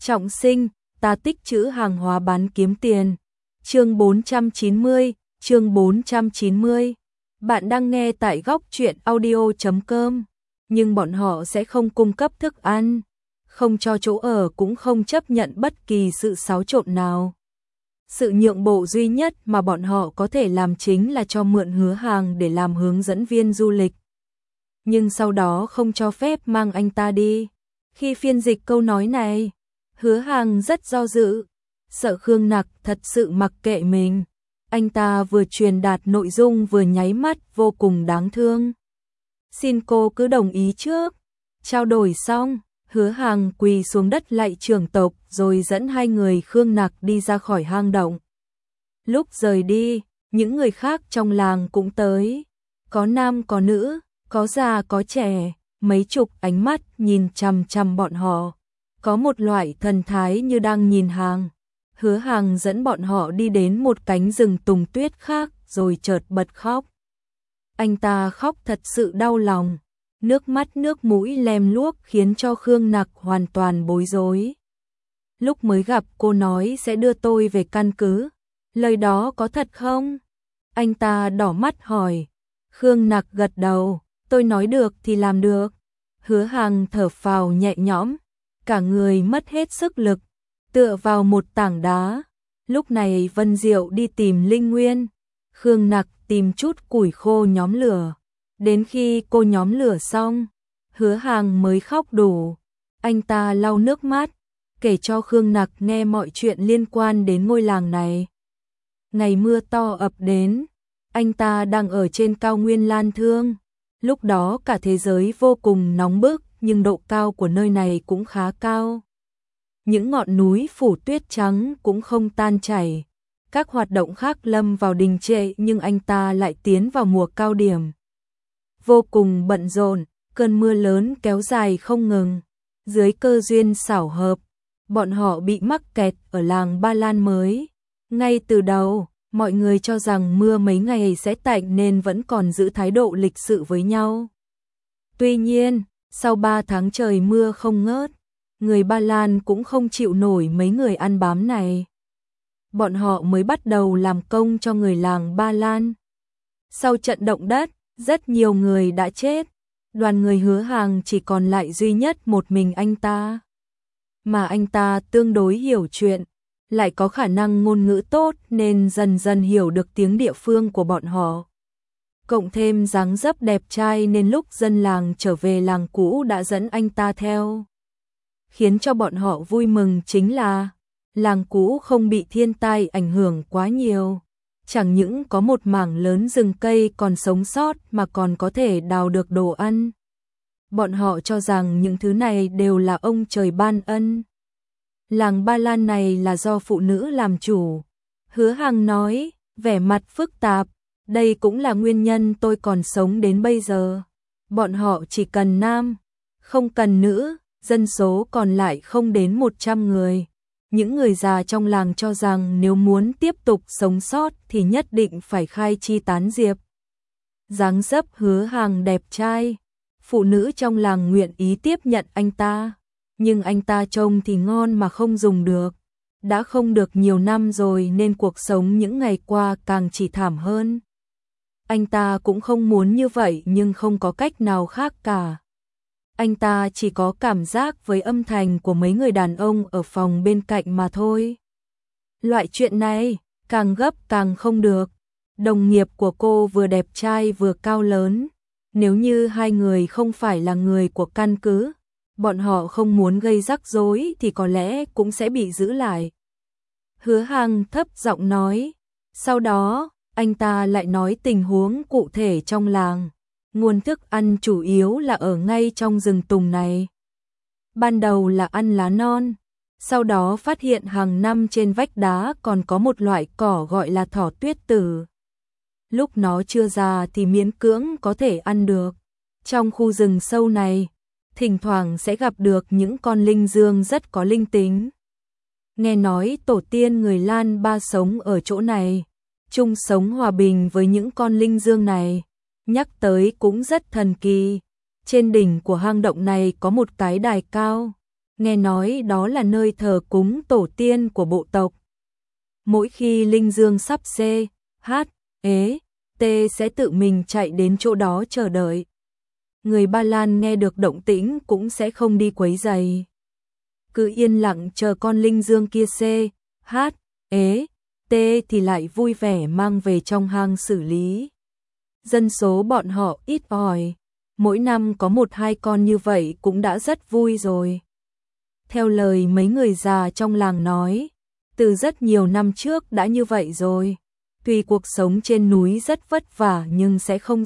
Trọng sinh, ta tích trữ hàng hóa bán kiếm tiền. Chương 490, chương 490. Bạn đang nghe tại góc truyện audio.com, nhưng bọn họ sẽ không cung cấp thức ăn, không cho chỗ ở, cũng không chấp nhận bất kỳ sự xáo trộn nào. Sự nhượng bộ duy nhất mà bọn họ có thể làm chính là cho mượn Hứa Hàng để làm hướng dẫn viên du lịch. Nhưng sau đó không cho phép mang anh ta đi. Khi phiên dịch câu nói này, Hứa Hàng rất do dự, sợ Khương Nặc thật sự mặc kệ mình. Anh ta vừa truyền đạt nội dung vừa nháy mắt vô cùng đáng thương. Xin cô cứ đồng ý trước. Trao đổi xong, Hứa Hàng quỳ xuống đất lạy trưởng tộc rồi dẫn hai người Khương Nặc đi ra khỏi hang động. Lúc rời đi, những người khác trong làng cũng tới. Có nam có nữ, có già có trẻ, mấy chục ánh mắt nhìn chằm chằm bọn họ. Có một loại thần thái như đang nhìn Hàng. Hứa Hàng dẫn bọn họ đi đến một cánh rừng tùng tuyết khác rồi chợt bật khóc. Anh ta khóc thật sự đau lòng. Nước mắt nước mũi lem luốc khiến cho Khương Nặc hoàn toàn bối rối. Lúc mới gặp cô nói sẽ đưa tôi về căn cứ. Lời đó có thật không? Anh ta đỏ mắt hỏi. Khương Nặc gật đầu. Tôi nói được thì làm được. Hứa Hàng thở phào nhẹ nhõm. Cả người mất hết sức lực, tựa vào một tảng đá. Lúc này Vân Diệu đi tìm Linh Nguyên. Khương Nặc tìm chút củi khô nhóm lửa. Đến khi cô nhóm lửa xong, Hứa Hàng mới khóc đủ. Anh ta lau nước mắt, kể cho Khương Nặc nghe mọi chuyện liên quan đến ngôi làng này. Ngày mưa to ập đến, anh ta đang ở trên cao nguyên Lan Thương. Lúc đó cả thế giới vô cùng nóng bức, nhưng độ cao của nơi này cũng khá cao. Những ngọn núi phủ tuyết trắng cũng không tan chảy. Các hoạt động khác lâm vào đình trệ, nhưng anh ta lại tiến vào mùa cao điểm. Vô cùng bận rộn, cơn mưa lớn kéo dài không ngừng. Dưới cơ duyên xảo hợp, bọn họ bị mắc kẹt ở làng Ba Lan mới. Ngay từ đầu, mọi người cho rằng mưa mấy ngày sẽ tạnh nên vẫn còn giữ thái độ lịch sự với nhau. Tuy nhiên, sau 3 tháng trời mưa không ngớt, người Ba Lan cũng không chịu nổi mấy người ăn bám này. Bọn họ mới bắt đầu làm công cho người làng Ba Lan. Sau trận động đất, rất nhiều người đã chết. Đoàn người Hứa Hàng chỉ còn lại duy nhất một mình anh ta. Mà anh ta tương đối hiểu chuyện, lại có khả năng ngôn ngữ tốt nên dần dần hiểu được tiếng địa phương của bọn họ. Cộng thêm dáng dấp đẹp trai nên lúc dân làng trở về làng cũ đã dẫn anh ta theo. Khiến cho bọn họ vui mừng chính là làng cũ không bị thiên tai ảnh hưởng quá nhiều. Chẳng những có một mảng lớn rừng cây còn sống sót mà còn có thể đào được đồ ăn. Bọn họ cho rằng những thứ này đều là ông trời ban ân. Làng Ba Lan này là do phụ nữ làm chủ. Hứa Hàng nói, vẻ mặt phức tạp. Đây cũng là nguyên nhân tôi còn sống đến bây giờ. Bọn họ chỉ cần nam, không cần nữ, dân số còn lại không đến 100 người. Những người già trong làng cho rằng nếu muốn tiếp tục sống sót thì nhất định phải khai chi tán diệp. Dáng dấp Hứa Hàng đẹp trai, phụ nữ trong làng nguyện ý tiếp nhận anh ta. Nhưng anh ta trông thì ngon mà không dùng được. Đã không được nhiều năm rồi nên cuộc sống những ngày qua càng chỉ thảm hơn. Anh ta cũng không muốn như vậy nhưng không có cách nào khác cả. Anh ta chỉ có cảm giác với âm thanh của mấy người đàn ông ở phòng bên cạnh mà thôi. Loại chuyện này, càng gấp càng không được. Đồng nghiệp của cô vừa đẹp trai vừa cao lớn. Nếu như hai người không phải là người của căn cứ, bọn họ không muốn gây rắc rối thì có lẽ cũng sẽ bị giữ lại. Hứa Hàng thấp giọng nói. Sau đó, anh ta lại nói tình huống cụ thể trong làng. Nguồn thức ăn chủ yếu là ở ngay trong rừng tùng này. Ban đầu là ăn lá non, sau đó phát hiện hàng năm trên vách đá còn có một loại cỏ gọi là thỏ tuyết tử. Lúc nó chưa già thì miễn cưỡng có thể ăn được. Trong khu rừng sâu này, thỉnh thoảng sẽ gặp được những con linh dương rất có linh tính. Nghe nói tổ tiên người Lan Ba sống ở chỗ này, chung sống hòa bình với những con linh dương này. Nhắc tới cũng rất thần kỳ. Trên đỉnh của hang động này có một cái đài cao. nghe nói đó là nơi thờ cúng tổ tiên của bộ tộc. Mỗi khi linh dương sắp t sẽ tự mình chạy đến chỗ đó chờ đợi. Người Ba Lan nghe được động tĩnh cũng sẽ không đi quấy rầy. Cứ yên lặng chờ con linh dương kia t thì lại vui vẻ mang về trong hang xử lý. Dân số bọn họ ít ỏi, mỗi năm có 1-2 con như vậy cũng đã rất vui rồi. Theo lời mấy người già trong làng nói, từ rất nhiều năm trước đã như vậy rồi. Tuy cuộc sống trên núi rất vất vả nhưng sẽ không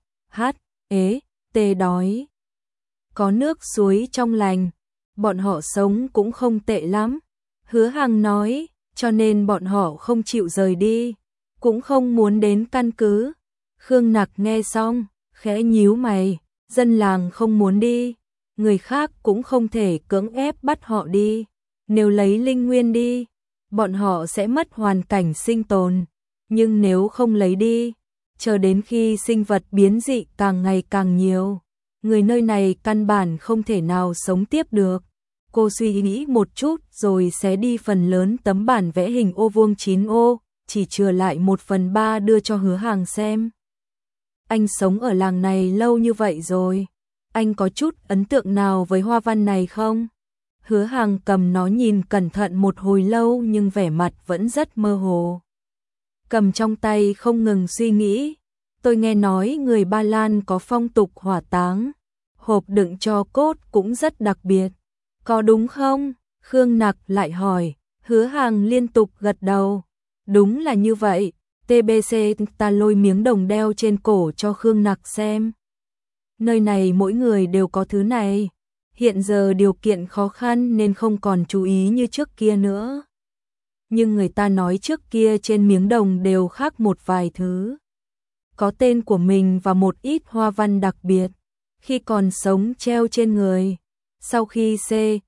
đói. Có nước suối trong lành, bọn họ sống cũng không tệ lắm. Hứa Hằng nói, cho nên bọn họ không chịu rời đi, cũng không muốn đến căn cứ. Khương Nặc nghe xong, khẽ nhíu mày, dân làng không muốn đi, người khác cũng không thể cưỡng ép bắt họ đi. Nếu lấy linh nguyên đi, bọn họ sẽ mất hoàn cảnh sinh tồn, nhưng nếu không lấy đi, chờ đến khi sinh vật biến dị càng ngày càng nhiều, người nơi này căn bản không thể nào sống tiếp được. Cô suy nghĩ một chút rồi xé đi phần lớn tấm bản vẽ hình ô vuông 9 ô, chỉ chừa lại 1/3 đưa cho Hứa Hằng xem. Anh sống ở làng này lâu như vậy rồi, anh có chút ấn tượng nào với hoa văn này không? Hứa Hằng cầm nó nhìn cẩn thận một hồi lâu nhưng vẻ mặt vẫn rất mơ hồ. Cầm trong tay không ngừng suy nghĩ. Tôi nghe nói người Ba Lan có phong tục hỏa táng, hộp đựng tro cốt cũng rất đặc biệt. Có đúng không? Khương Nặc lại hỏi. Hứa Hằng liên tục gật đầu. Đúng là như vậy. TBC ta lôi miếng đồng đeo trên cổ cho Khương Nặc xem. Nơi này mỗi người đều có thứ này. Hiện giờ điều kiện khó khăn nên không còn chú ý như trước kia nữa. Nhưng người ta nói trước kia trên miếng đồng đều khác một vài thứ. Có tên của mình và một ít hoa văn đặc biệt. Khi còn sống treo trên người. Sau khi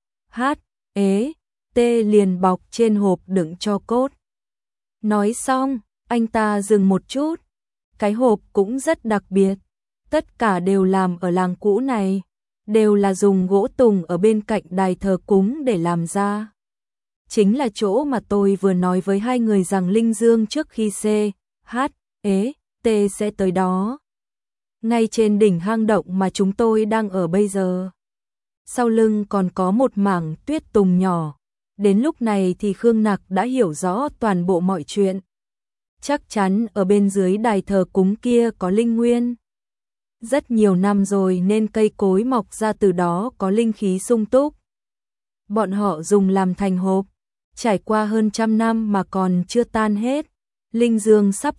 liền bọc trên hộp đựng tro cốt. Nói xong, anh ta dừng một chút. Cái hộp cũng rất đặc biệt. Tất cả đều làm ở làng cũ này. Đều là dùng gỗ tùng ở bên cạnh đài thờ cúng để làm ra. Chính là chỗ mà tôi vừa nói với hai người rằng linh dương trước khi sẽ tới đó. Ngay trên đỉnh hang động mà chúng tôi đang ở bây giờ. Sau lưng còn có một mảng tuyết tùng nhỏ. Đến lúc này thì Khương Nặc đã hiểu rõ toàn bộ mọi chuyện. Chắc chắn ở bên dưới đài thờ cúng kia có linh nguyên. Rất nhiều năm rồi nên cây cối mọc ra từ đó có linh khí sung túc. Bọn họ dùng làm thành hộp. Trải qua hơn 100 năm mà còn chưa tan hết. Linh dương sắp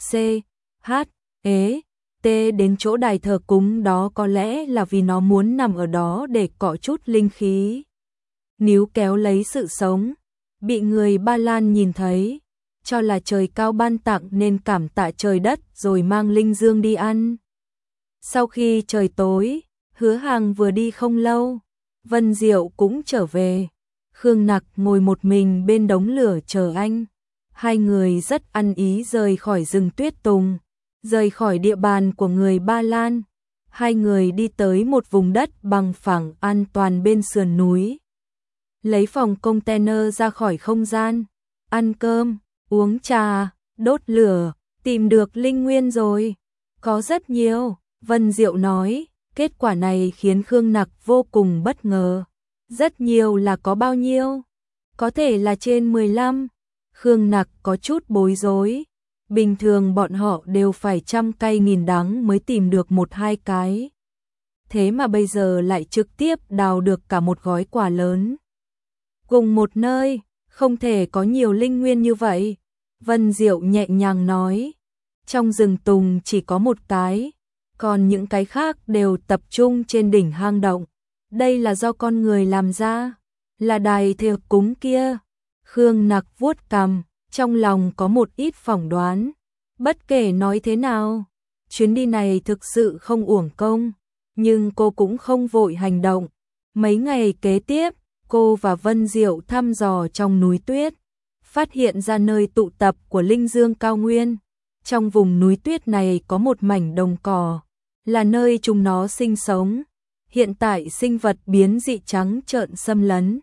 đến chỗ đài thờ cúng đó có lẽ là vì nó muốn nằm ở đó để cọ chút linh khí. Níu kéo lấy sự sống. Bị người Ba Lan nhìn thấy. Cho là trời cao ban tặng nên cảm tạ trời đất rồi mang linh dương đi ăn. Sau khi trời tối, Hứa Hằng vừa đi không lâu. Vân Diệu cũng trở về. Khương Nặc ngồi một mình bên đống lửa chờ anh. Hai người rất ăn ý rời khỏi rừng tuyết tùng, rời khỏi địa bàn của người Ba Lan. Hai người đi tới một vùng đất bằng phẳng an toàn bên sườn núi. Lấy phòng container ra khỏi không gian, ăn cơm, uống trà, đốt lửa, tìm được linh nguyên rồi. Có rất nhiều, Vân Diệu nói, kết quả này khiến Khương Nặc vô cùng bất ngờ. Rất nhiều là có bao nhiêu? Có thể là trên 15. Khương Nặc có chút bối rối. Bình thường bọn họ đều phải trăm cay nghìn đắng mới tìm được 1-2 cái. Thế mà bây giờ lại trực tiếp đào được cả một gói quả lớn. Cùng một nơi, không thể có nhiều linh nguyên như vậy. Vân Diệu nhẹ nhàng nói. Trong rừng tùng chỉ có một cái, còn những cái khác đều tập trung trên đỉnh hang động. Đây là do con người làm ra, là đài thờ cúng kia. Khương Nặc vuốt cằm, trong lòng có một ít phỏng đoán. Bất kể nói thế nào, chuyến đi này thực sự không uổng công, nhưng cô cũng không vội hành động. Mấy ngày kế tiếp, cô và Vân Diệu thăm dò trong núi tuyết, phát hiện ra nơi tụ tập của linh dương cao nguyên. Trong vùng núi tuyết này có một mảnh đồng cỏ, là nơi chúng nó sinh sống. Hiện tại sinh vật biến dị trắng trợn xâm lấn,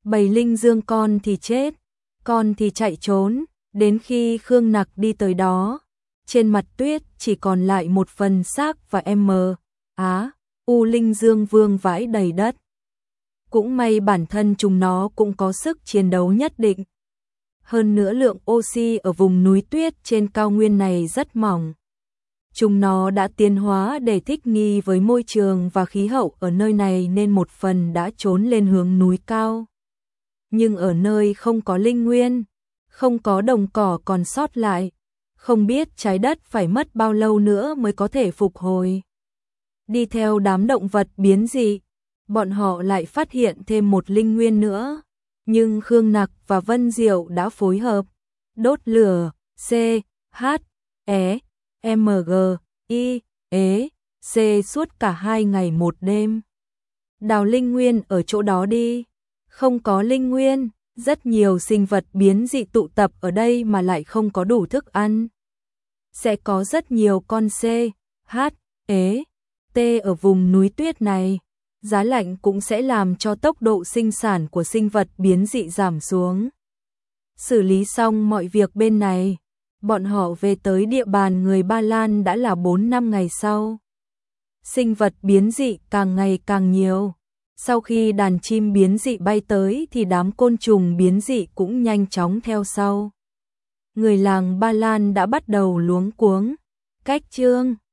Bầy linh dương con thì chết, con thì chạy trốn, đến khi Khương Nặc đi tới đó, trên mặt tuyết chỉ còn lại một phần xác và U linh dương vương vãi đầy đất. Cũng may bản thân chúng nó cũng có sức chiến đấu nhất định. Hơn nữa lượng oxy ở vùng núi tuyết trên cao nguyên này rất mỏng. Chúng nó đã tiến hóa để thích nghi với môi trường và khí hậu ở nơi này nên một phần đã trốn lên hướng núi cao. Nhưng ở nơi không có linh nguyên, không có đồng cỏ còn sót lại, không biết trái đất phải mất bao lâu nữa mới có thể phục hồi. Đi theo đám động vật biến dị, bọn họ lại phát hiện thêm một linh nguyên nữa. Nhưng Khương Nặc và Vân Diệu đã phối hợp, đốt lửa, C suốt cả 2 ngày 1 đêm. Đào linh nguyên ở chỗ đó đi. Không có linh nguyên, rất nhiều sinh vật biến dị tụ tập ở đây mà lại không có đủ thức ăn. Sẽ có rất nhiều con T ở vùng núi tuyết này. Giá lạnh cũng sẽ làm cho tốc độ sinh sản của sinh vật biến dị giảm xuống. Xử lý xong mọi việc bên này, bọn họ về tới địa bàn người Ba Lan đã là 4-5 ngày sau. Sinh vật biến dị càng ngày càng nhiều. Sau khi đàn chim biến dị bay tới thì đám côn trùng biến dị cũng nhanh chóng theo sau. Người làng Ba Lan đã bắt đầu luống cuống. Cách chương